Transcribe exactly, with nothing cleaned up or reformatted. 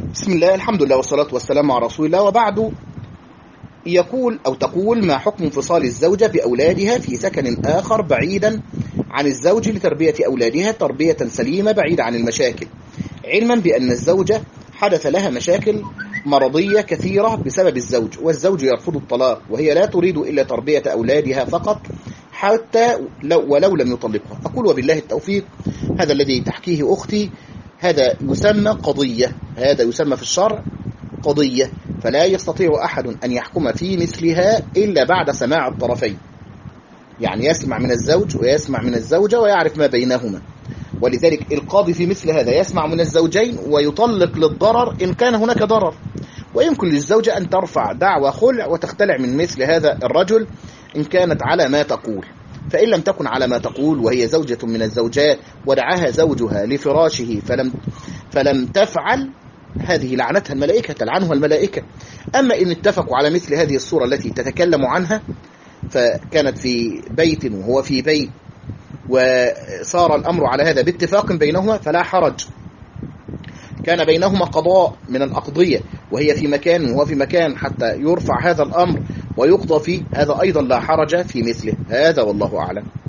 بسم الله، الحمد لله والصلاة والسلام على رسول الله، وبعد. يقول أو تقول: ما حكم انفصال الزوجة بأولادها في سكن آخر بعيدا عن الزوج لتربية أولادها تربية سليمة بعيدة عن المشاكل، علما بأن الزوجة حدث لها مشاكل مرضية كثيرة بسبب الزوج، والزوج يرفض الطلاق، وهي لا تريد إلا تربية أولادها فقط حتى لو ولو لم يطلقها. أقول وبالله التوفيق. هذا الذي تحكيه أختي هذا يسمى قضية، هذا يسمى في الشرع قضية، فلا يستطيع أحد أن يحكم في مثلها إلا بعد سماع الطرفين، يعني يسمع من الزوج ويسمع من الزوجة ويعرف ما بينهما. ولذلك القاضي في مثل هذا يسمع من الزوجين ويطلق للضرر إن كان هناك ضرر، ويمكن للزوجة أن ترفع دعوى خلع وتختلع من مثل هذا الرجل إن كانت على ما تقول. فإن لم تكن على ما تقول وهي زوجة من الزوجات ودعاها زوجها لفراشه فلم, فلم تفعل، هذه لعنتها الملائكة، تلعنها الملائكة. أما إن اتفقوا على مثل هذه الصورة التي تتكلم عنها، فكانت في بيت وهو في بيت وصار الأمر على هذا باتفاق بينهما فلا حرج، كان بينهما قضاء من الأقضية وهي في مكان وهو في مكان حتى يرفع هذا الأمر ويقضى فيه، هذا أيضا لا حرج في مثله. هذا والله أعلم.